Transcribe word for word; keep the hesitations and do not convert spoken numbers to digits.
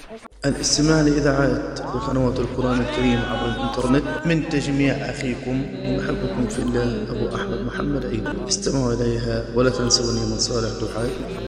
الاستماع لإذاعات وقنوات القرآن الكريم عبر الإنترنت من تجميع أخيكم ومحبكم في الله أبو أحمد محمد عيد. استمعوا إليها ولا تنسوني من صالح دعائكم.